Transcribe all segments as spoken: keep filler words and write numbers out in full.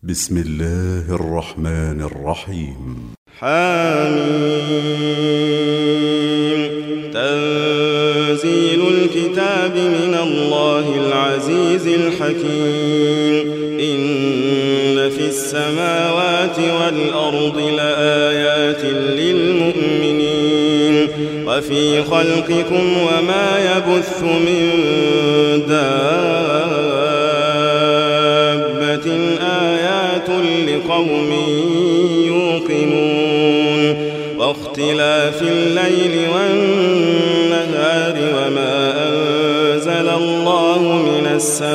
بسم الله الرحمن الرحيم. حميم. تنزيل الكتاب من الله العزيز الحكيم. إن في السماوات والأرض لآيات للمؤمنين وفي خلقكم وما يبث من دابة آيات لقوم يوقنون واختلاف الليل والنهار وما أنزل الله من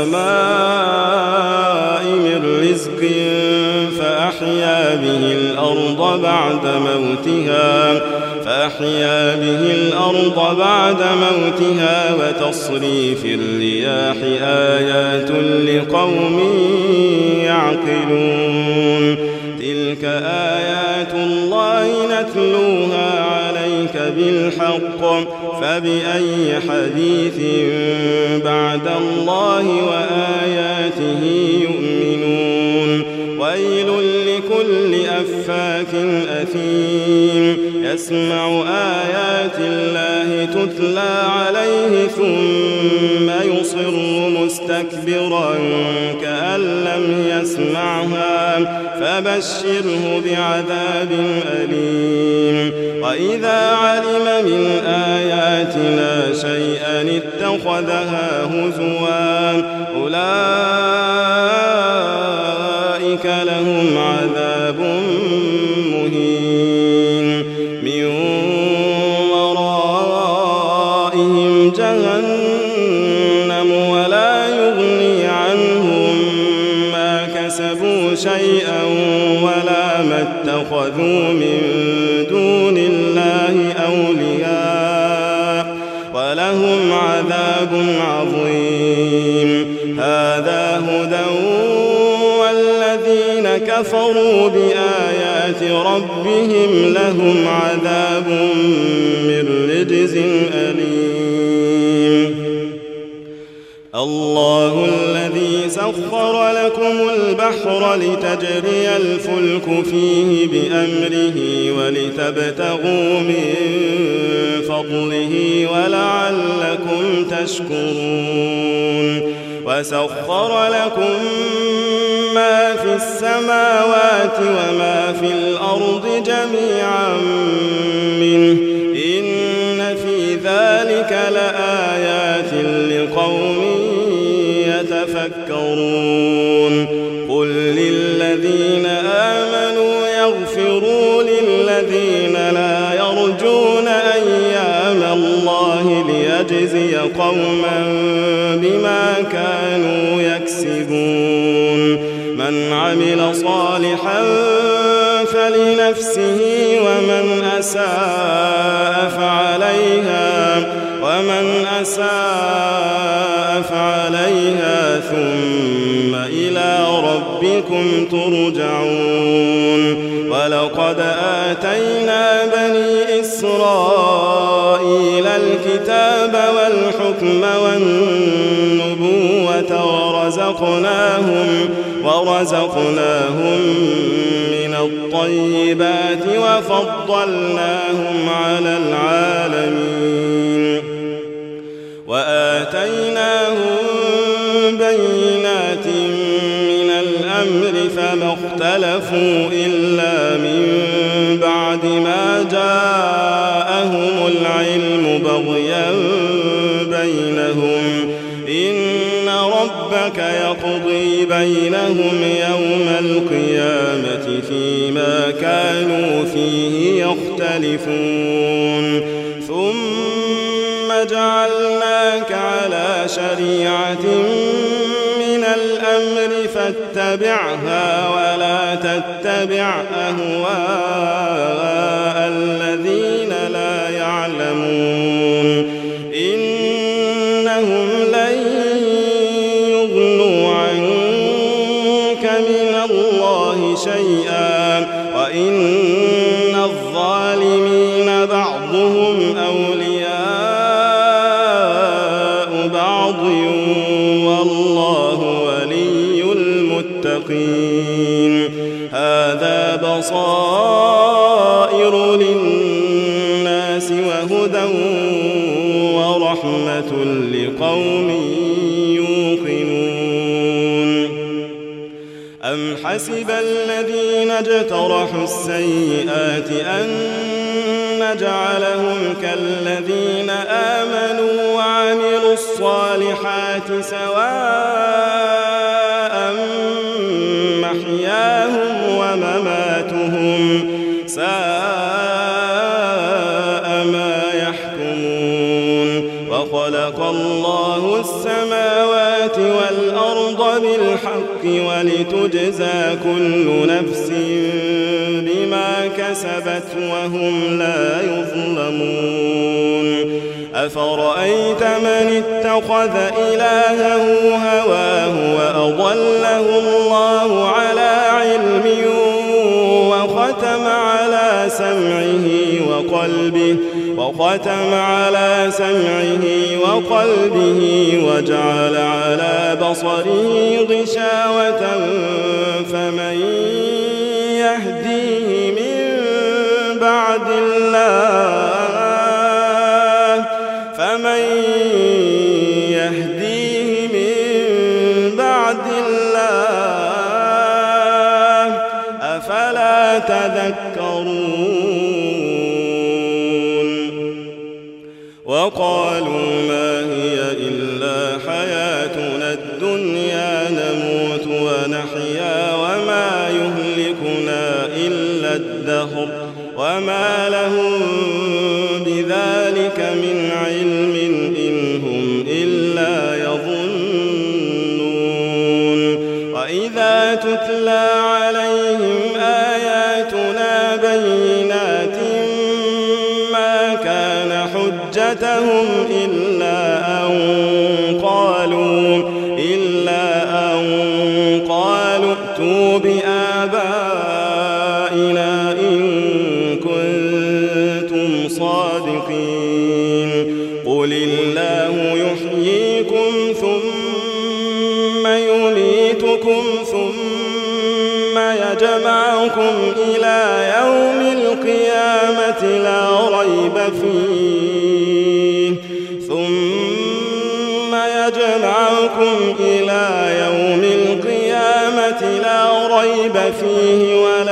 السماء من رزق فأحيا به الأرض بعد موتها فأحيا به الأرض بعد موتها وتصريف الرياح آيات لقوم يعقلون. تلك آيات الله نتلوها عليك بالحق فبأي حديث بعد الله وآياته يؤمنون. ويل لكل أفاك أثيم يسمع آيات الله تتلى عليه ثم يصر مستكبرا كأن لم يسمعها فبشره بعذاب أليم. وإذا علم من آياتنا شيئا اتخذها هزوا أولئك لهم عذاب مهين من ورائهم جهنم ولا يغني عنهم ما كسبوا شيئا ولا ما اتخذوا من دون الله أولياء ولهم عذاب عظيم. هذا هدى والذين كفروا بآيات ربهم لهم عذاب من رجز أليم. الله الذي سخر لكم البحر لتجري الفلك فيه بأمره ولتبتغوا من فضله ولعلكم تشكرون. وسخر لكم ما في السماوات وما في الأرض جميعا منه إن في ذلك لآيات لقوم يتفكرون. قل للذين آمنوا يغفروا للذين لا يرجون أيام الله ليجزي قوما بما كانوا يكسبون. من عمل صالحا فلنفسه ومن أساء فعليها ومن أساء فعليها ثم إلى ربكم ترجعون. ولقد آتينا بني إسرائيل الكتاب والحكم والنبوة ورزقناهم ورزقناهم من الطيبات وفضلناهم على العالمين وآتيناهم بينات من الأمر فما اختلفوا إلا من بعد ما جاءهم العلم بغيا بينهم. إن ربك يقضي بينهم يوم القيامة فيما كانوا فيه يختلفون. ثم جعلناك على شريعة من الأمر فاتبعها ولا تتبع أهواء الذين لا يعلمون. إنهم لن يغنوا عنك من الله شيئا وإن الظالمين بعضهم أولياء بعض والله ولي المتقين. هذا بصائر للناس وهدى ورحمة لقوم يوقنون أم حسب الذين اجترحوا السيئات أن نجعلهم كالذين آمنوا وعملوا الصالحات سواء محياهم ومماتهم ساء ما يحكمون وخلق الله السماوات والأرض بالحق ولتجزى كل نفس بما كسبت وهم لا يظلمون أفرأيت من اتخذ إلهه هواه وأضله الله على علم وختم على سمعه وقلبه وختم على سمعه وقلبه وجعل على بصره غشاوة فمن يهديه من بعد الله فمن يهديه من بعد الله أفلا تذكرون وقالوا ما هي إلا حياتنا الدنيا نموت ونحيا وما يهلكنا إلا الدهر وما لهم بذلك من علم إن هم إلا يظنون وإذا تتلى عليهم آياتنا بينات ما كان حجتهم إلا أن قالوا إلا أن قالوا ائتوا بآبائنا إن كنتم صادقين قل الله يحييكم ثم يميتكم ثم يجمعكم إلى يوم القيامة لا ريب فيه ثم يجمعكم إلى يوم القيامة لا ريب فيه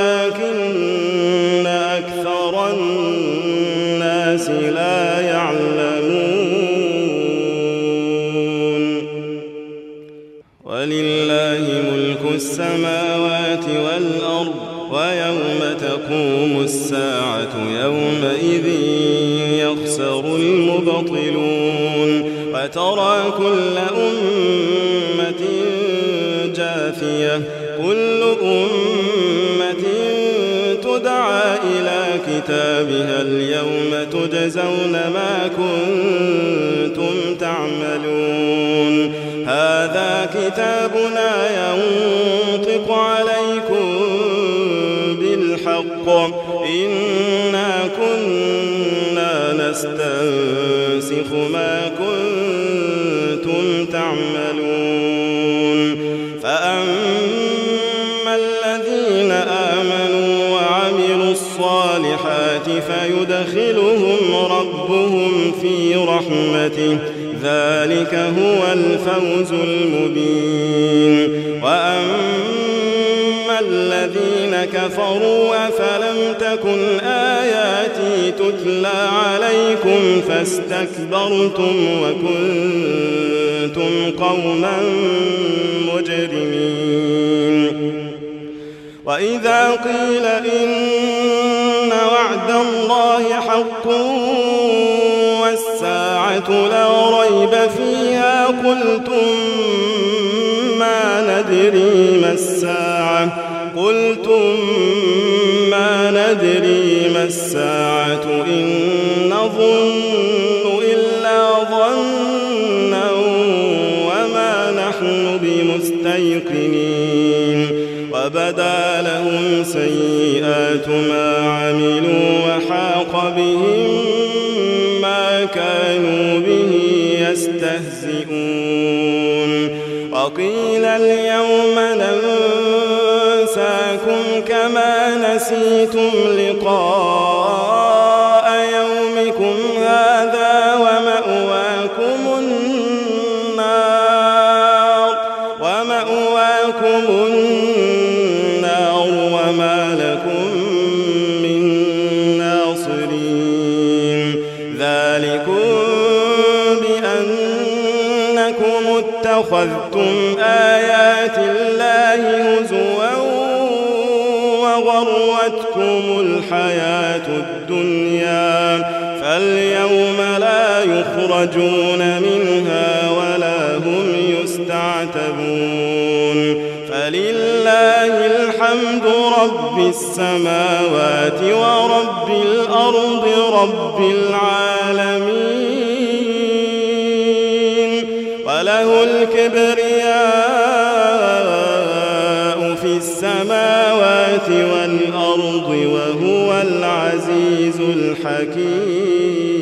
ولكن أكثر الناس لا يعلمون ولله ملك السماوات والأرض ويوم تقوم الساعة يومئذ يخسر المبطلون وترى كل أمة جاثية كل أمة تدعى إلى كتابها اليوم تجزون ما كنتم تعملون هذا كتابنا ينطق عليكم بالحق إنا كنا نستنسخ ما كنتم تعملون فأما الذين آمنوا وعملوا الصالحات فيدخلهم ربهم في رحمته ذلك هو الفوز المبين وأما الذين كفروا أفلم تكن آياتي تتلى عليكم فاستكبرتم وكنتم قوما مجرمين وإذا قيل إن وعد الله حق والساعة لا ريب فيها قلتم ما ندري ما الساعة قلتم ما ندري ما الساعة إن نظن إلا ظنا وما نحن بمستيقنين وبدا لهم سيئات ما عملوا وحاق بهم ما كانوا به يستهزئون وقيل اليوم ننسى أنفسكم كما نسيتم لقاء يومكم هذا ومأواكم النار ومأواكم النار وما لكم من ناصرين ذلكم بأنكم اتخذتم آيات الله هزوا وغرتكم الحياة الدنيا فاليوم لا يخرجون منها ولا هم يستعتبون فلله الحمد رب السماوات ورب الأرض رب العالمين وله الكبرياء في السماوات والأرض وهو العزيز الحكيم.